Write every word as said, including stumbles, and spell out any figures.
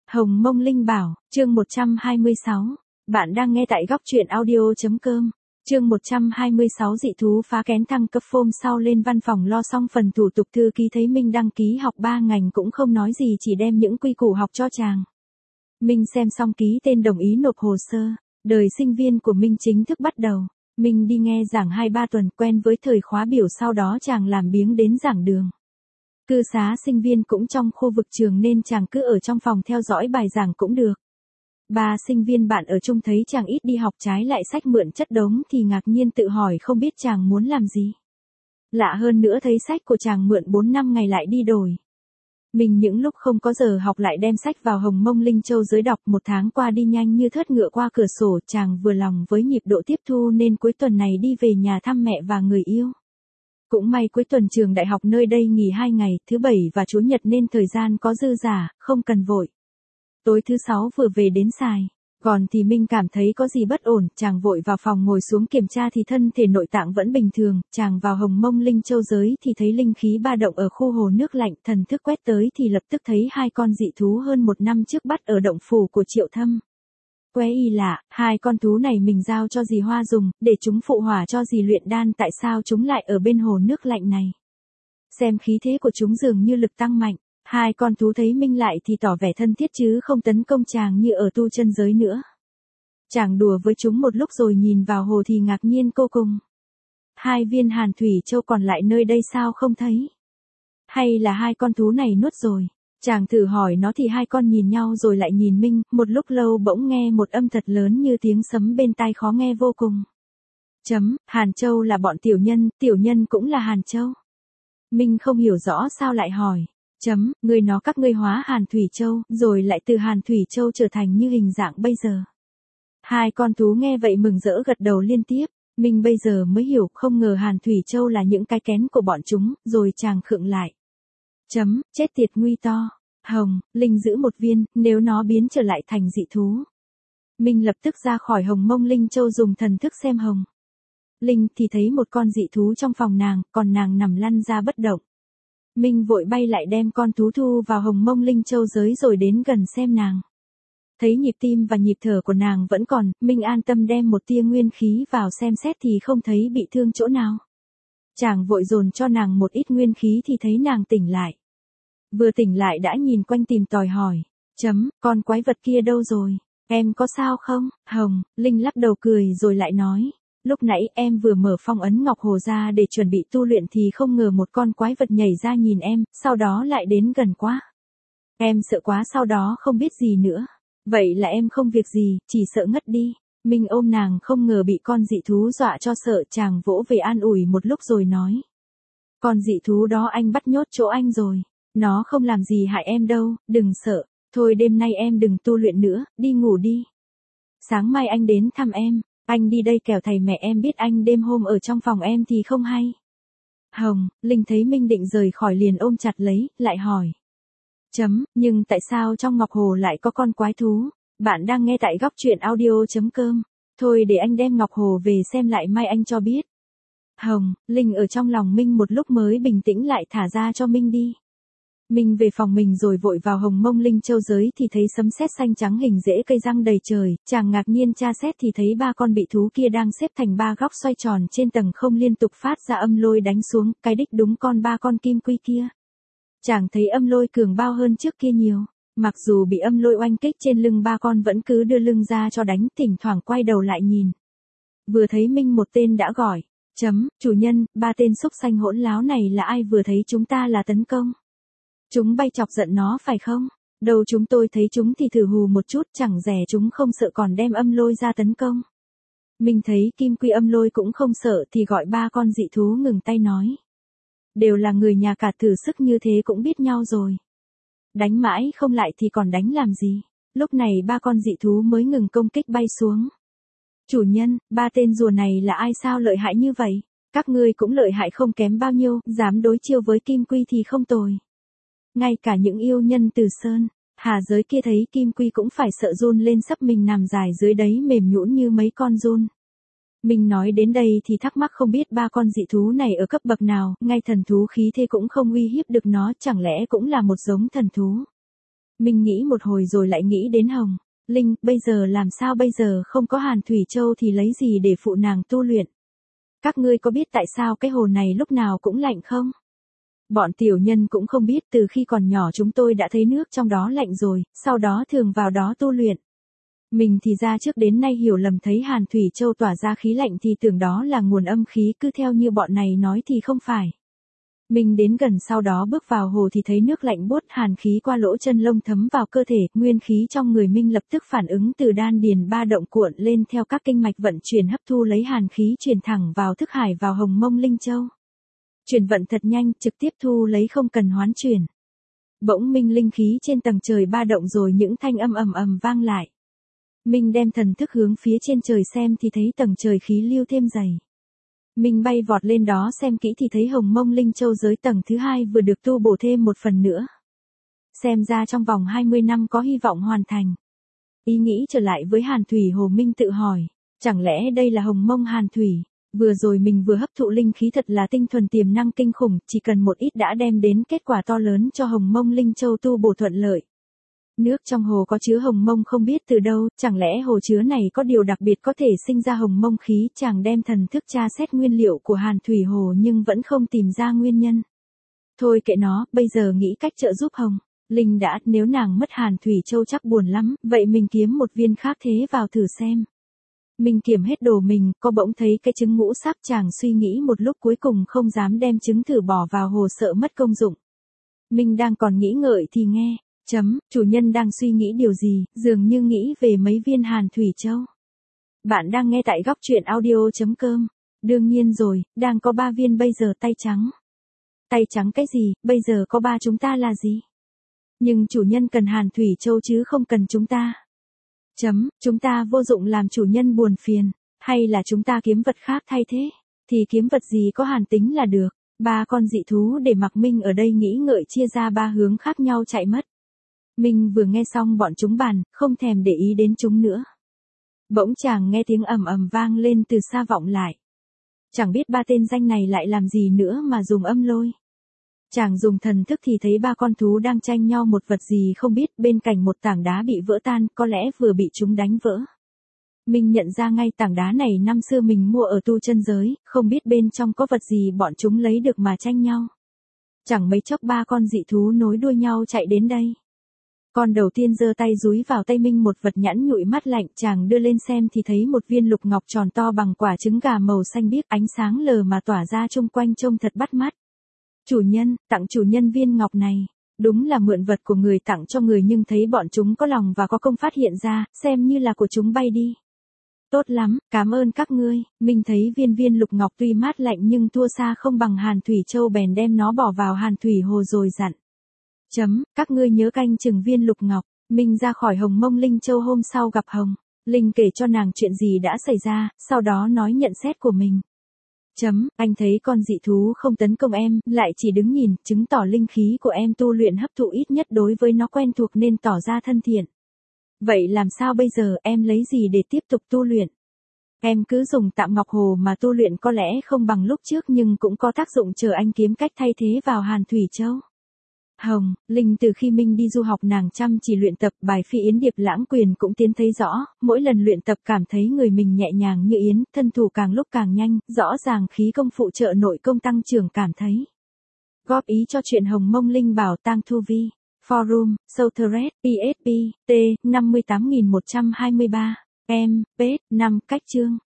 Hồng Mông Linh Bảo, chương một trăm hai mươi sáu. Bạn đang nghe tại góc truyện audio.com. Chương một trăm hai mươi sáu dị thú phá kén thăng cấp phôm sau lên văn phòng lo xong phần thủ tục thư ký thấy Minh đăng ký học ba ngành cũng không nói gì chỉ đem những quy củ học cho chàng. Minh xem xong ký tên đồng ý nộp hồ sơ, đời sinh viên của Minh chính thức bắt đầu. Minh đi nghe giảng hai ba tuần quen với thời khóa biểu sau đó chàng làm biếng đến giảng đường. Cư xá sinh viên cũng trong khu vực trường nên chàng cứ ở trong phòng theo dõi bài giảng cũng được. Ba sinh viên bạn ở chung thấy chàng ít đi học trái lại sách mượn chất đống thì ngạc nhiên tự hỏi không biết chàng muốn làm gì. Lạ hơn nữa thấy sách của chàng mượn bốn năm ngày lại đi đổi. Mình những lúc không có giờ học lại đem sách vào Hồng Mông Linh Châu giới đọc một tháng qua đi nhanh như thớt ngựa qua cửa sổ chàng vừa lòng với nhịp độ tiếp thu nên cuối tuần này đi về nhà thăm mẹ và người yêu. Cũng may cuối tuần trường đại học nơi đây nghỉ hai ngày, thứ bảy và chủ nhật nên thời gian có dư giả, không cần vội. Tối thứ sáu vừa về đến xài. Còn thì Minh cảm thấy có gì bất ổn, chàng vội vào phòng ngồi xuống kiểm tra thì thân thể nội tạng vẫn bình thường, chàng vào Hồng Mông Linh Châu giới thì thấy linh khí ba động ở khu hồ nước lạnh, thần thức quét tới thì lập tức thấy hai con dị thú hơn một năm trước bắt ở động phủ của Triệu Thâm. Quái y lạ, hai con thú này mình giao cho dì Hoa dùng, để chúng phụ hỏa cho dì luyện đan tại sao chúng lại ở bên hồ nước lạnh này. Xem khí thế của chúng dường như lực tăng mạnh, hai con thú thấy Minh lại thì tỏ vẻ thân thiết chứ không tấn công chàng như ở tu chân giới nữa. Chàng đùa với chúng một lúc rồi nhìn vào hồ thì ngạc nhiên vô cùng. Hai viên hàn thủy châu còn lại nơi đây sao không thấy? Hay là hai con thú này nuốt rồi? Chàng thử hỏi nó thì hai con nhìn nhau rồi lại nhìn Minh, một lúc lâu bỗng nghe một âm thật lớn như tiếng sấm bên tai khó nghe vô cùng. Chấm, Hàn Châu là bọn tiểu nhân, tiểu nhân cũng là Hàn Châu. Minh không hiểu rõ sao lại hỏi. Chấm, người nó các ngươi hóa Hàn Thủy Châu, rồi lại từ Hàn Thủy Châu trở thành như hình dạng bây giờ. Hai con thú nghe vậy mừng rỡ gật đầu liên tiếp, Minh bây giờ mới hiểu không ngờ Hàn Thủy Châu là những cái kén của bọn chúng, rồi chàng khựng lại. Chấm, chết tiệt nguy to. Hồng, Linh giữ một viên, nếu nó biến trở lại thành dị thú. Minh lập tức ra khỏi Hồng Mông Linh Châu dùng thần thức xem Hồng. Linh thì thấy một con dị thú trong phòng nàng, còn nàng nằm lăn ra bất động. Minh vội bay lại đem con thú thu vào Hồng Mông Linh Châu giới rồi đến gần xem nàng. Thấy nhịp tim và nhịp thở của nàng vẫn còn, Minh an tâm đem một tia nguyên khí vào xem xét thì không thấy bị thương chỗ nào. Chàng vội dồn cho nàng một ít nguyên khí thì thấy nàng tỉnh lại. Vừa tỉnh lại đã nhìn quanh tìm tòi hỏi. Chấm, con quái vật kia đâu rồi? Em có sao không? Hồng, Linh lắc đầu cười rồi lại nói. Lúc nãy em vừa mở phong ấn ngọc hồ ra để chuẩn bị tu luyện thì không ngờ một con quái vật nhảy ra nhìn em, sau đó lại đến gần quá. Em sợ quá sau đó không biết gì nữa. Vậy là em không việc gì, chỉ sợ ngất đi. Minh ôm nàng không ngờ bị con dị thú dọa cho sợ chàng vỗ về an ủi một lúc rồi nói. Con dị thú đó anh bắt nhốt chỗ anh rồi. Nó không làm gì hại em đâu, đừng sợ. Thôi đêm nay em đừng tu luyện nữa, đi ngủ đi. Sáng mai anh đến thăm em. Anh đi đây kẻo thầy mẹ em biết anh đêm hôm ở trong phòng em thì không hay. Hồng, Linh thấy Minh định rời khỏi liền ôm chặt lấy, lại hỏi. Chấm, nhưng tại sao trong ngọc hồ lại có con quái thú? Bạn đang nghe tại góc truyện audio.com. Thôi để anh đem ngọc hồ về xem lại mai anh cho biết. Hồng, Linh ở trong lòng Minh một lúc mới bình tĩnh lại thả ra cho Minh đi. Minh về phòng mình rồi vội vào Hồng Mông Linh Châu giới thì thấy sấm sét xanh trắng hình rễ cây răng đầy trời, chàng ngạc nhiên tra xét thì thấy ba con bị thú kia đang xếp thành ba góc xoay tròn trên tầng không liên tục phát ra âm lôi đánh xuống, cái đích đúng con ba con kim quy kia. Chàng thấy âm lôi cường bao hơn trước kia nhiều, mặc dù bị âm lôi oanh kích trên lưng ba con vẫn cứ đưa lưng ra cho đánh, thỉnh thoảng quay đầu lại nhìn. Vừa thấy Minh một tên đã gọi, chấm, chủ nhân, ba tên xúc xanh hỗn láo này là ai vừa thấy chúng ta là tấn công. Chúng bay chọc giận nó phải không? Đâu chúng tôi thấy chúng thì thử hù một chút chẳng rẻ chúng không sợ còn đem âm lôi ra tấn công. Mình thấy kim quy âm lôi cũng không sợ thì gọi ba con dị thú ngừng tay nói. Đều là người nhà cả thử sức như thế cũng biết nhau rồi. Đánh mãi không lại thì còn đánh làm gì? Lúc này ba con dị thú mới ngừng công kích bay xuống. Chủ nhân, ba tên rùa này là ai sao lợi hại như vậy? Các ngươi cũng lợi hại không kém bao nhiêu, dám đối chiêu với kim quy thì không tồi. Ngay cả những yêu nhân từ sơn, hà giới kia thấy kim quy cũng phải sợ run lên sắp mình nằm dài dưới đấy mềm nhũn như mấy con run. Mình nói đến đây thì thắc mắc không biết ba con dị thú này ở cấp bậc nào, ngay thần thú khí thế cũng không uy hiếp được nó, chẳng lẽ cũng là một giống thần thú. Mình nghĩ một hồi rồi lại nghĩ đến Hồng. Linh, bây giờ làm sao bây giờ không có Hàn Thủy Châu thì lấy gì để phụ nàng tu luyện? Các ngươi có biết tại sao cái hồ này lúc nào cũng lạnh không? Bọn tiểu nhân cũng không biết, từ khi còn nhỏ chúng tôi đã thấy nước trong đó lạnh rồi, sau đó thường vào đó tu luyện. Mình thì ra trước đến nay hiểu lầm thấy Hàn Thủy Châu tỏa ra khí lạnh thì tưởng đó là nguồn âm khí, cứ theo như bọn này nói thì không phải. Mình đến gần sau đó bước vào hồ thì thấy nước lạnh buốt, hàn khí qua lỗ chân lông thấm vào cơ thể, nguyên khí trong người Minh lập tức phản ứng từ đan điền ba động cuộn lên theo các kinh mạch vận chuyển hấp thu lấy hàn khí truyền thẳng vào thức hải vào hồng mông linh châu. Chuyển vận thật nhanh, trực tiếp thu lấy không cần hoán chuyển. Bỗng Minh linh khí trên tầng trời ba động rồi những thanh âm ầm ầm vang lại. Minh đem thần thức hướng phía trên trời xem thì thấy tầng trời khí lưu thêm dày. Minh bay vọt lên đó xem kỹ thì thấy hồng mông linh châu giới tầng thứ hai vừa được tu bổ thêm một phần nữa. Xem ra trong vòng hai mươi năm có hy vọng hoàn thành. Ý nghĩ trở lại với Hàn Thủy Hồ, Minh tự hỏi, chẳng lẽ đây là hồng mông Hàn Thủy? Vừa rồi mình vừa hấp thụ linh khí thật là tinh thuần tiềm năng kinh khủng, chỉ cần một ít đã đem đến kết quả to lớn cho hồng mông linh châu tu bổ thuận lợi. Nước trong hồ có chứa hồng mông không biết từ đâu, chẳng lẽ hồ chứa này có điều đặc biệt có thể sinh ra hồng mông khí? Chàng đem thần thức tra xét nguyên liệu của Hàn Thủy Hồ nhưng vẫn không tìm ra nguyên nhân. Thôi kệ nó, bây giờ nghĩ cách trợ giúp Hồng Linh đã, nếu nàng mất Hàn Thủy Châu chắc buồn lắm, vậy mình kiếm một viên khác thế vào thử xem. Mình kiểm hết đồ mình, có bỗng thấy cái trứng ngũ sắc, chàng suy nghĩ một lúc cuối cùng không dám đem trứng thử bỏ vào hồ sợ mất công dụng. Mình đang còn nghĩ ngợi thì nghe. Chấm, chủ nhân đang suy nghĩ điều gì, dường như nghĩ về mấy viên Hàn Thủy Châu. Bạn đang nghe tại góc truyện audio chấm com. Đương nhiên rồi, đang có ba viên bây giờ tay trắng. Tay trắng cái gì, bây giờ có ba chúng ta là gì? Nhưng chủ nhân cần Hàn Thủy Châu chứ không cần chúng ta. Chấm, chúng ta vô dụng làm chủ nhân buồn phiền, hay là chúng ta kiếm vật khác thay thế? Thì kiếm vật gì có hàn tính là được. Ba con dị thú để mặc Minh ở đây nghĩ ngợi chia ra ba hướng khác nhau chạy mất. Minh vừa nghe xong bọn chúng bàn, không thèm để ý đến chúng nữa. Bỗng chàng nghe tiếng ầm ầm vang lên từ xa vọng lại. Chẳng biết ba tên danh này lại làm gì nữa mà dùng âm lôi. Chàng dùng thần thức thì thấy ba con thú đang tranh nhau một vật gì không biết, bên cạnh một tảng đá bị vỡ tan, có lẽ vừa bị chúng đánh vỡ. Minh nhận ra ngay tảng đá này năm xưa mình mua ở tu chân giới, không biết bên trong có vật gì bọn chúng lấy được mà tranh nhau. Chẳng mấy chốc ba con dị thú nối đuôi nhau chạy đến đây. Con đầu tiên giơ tay dúi vào tay Minh một vật nhẵn nhụi mát lạnh, chàng đưa lên xem thì thấy một viên lục ngọc tròn to bằng quả trứng gà màu xanh biếc, ánh sáng lờ mà tỏa ra chung quanh trông thật bắt mắt. Chủ nhân, tặng chủ nhân viên ngọc này. Đúng là mượn vật của người tặng cho người, nhưng thấy bọn chúng có lòng và có công phát hiện ra, xem như là của chúng bay đi. Tốt lắm, cảm ơn các ngươi. Minh thấy viên viên lục ngọc tuy mát lạnh nhưng thua xa không bằng Hàn Thủy Châu, bèn đem nó bỏ vào Hàn Thủy Hồ rồi dặn. Chấm, các ngươi nhớ canh chừng viên lục ngọc. Minh ra khỏi hồng mông linh châu hôm sau gặp Hồng Linh kể cho nàng chuyện gì đã xảy ra, sau đó nói nhận xét của mình. Chấm, anh thấy con dị thú không tấn công em, lại chỉ đứng nhìn, chứng tỏ linh khí của em tu luyện hấp thụ ít nhất đối với nó quen thuộc nên tỏ ra thân thiện. Vậy làm sao bây giờ, em lấy gì để tiếp tục tu luyện? Em cứ dùng Tạm Ngọc Hồ mà tu luyện, có lẽ không bằng lúc trước nhưng cũng có tác dụng, chờ anh kiếm cách thay thế vào Hàn Thủy Châu. Hồng Linh từ khi Minh đi du học nàng chăm chỉ luyện tập, bài Phi Yến Điệp Lãng Quyền cũng tiến thấy rõ, mỗi lần luyện tập cảm thấy người mình nhẹ nhàng như yến, thân thủ càng lúc càng nhanh, rõ ràng khí công phụ trợ nội công tăng trưởng cảm thấy. Góp ý cho chuyện Hồng Mông Linh Bảo Tang Thu Vi. Forum, Southred, pê ét pê, T, năm mươi tám nghìn một trăm hai mươi ba, M, Page, năm, cách chương.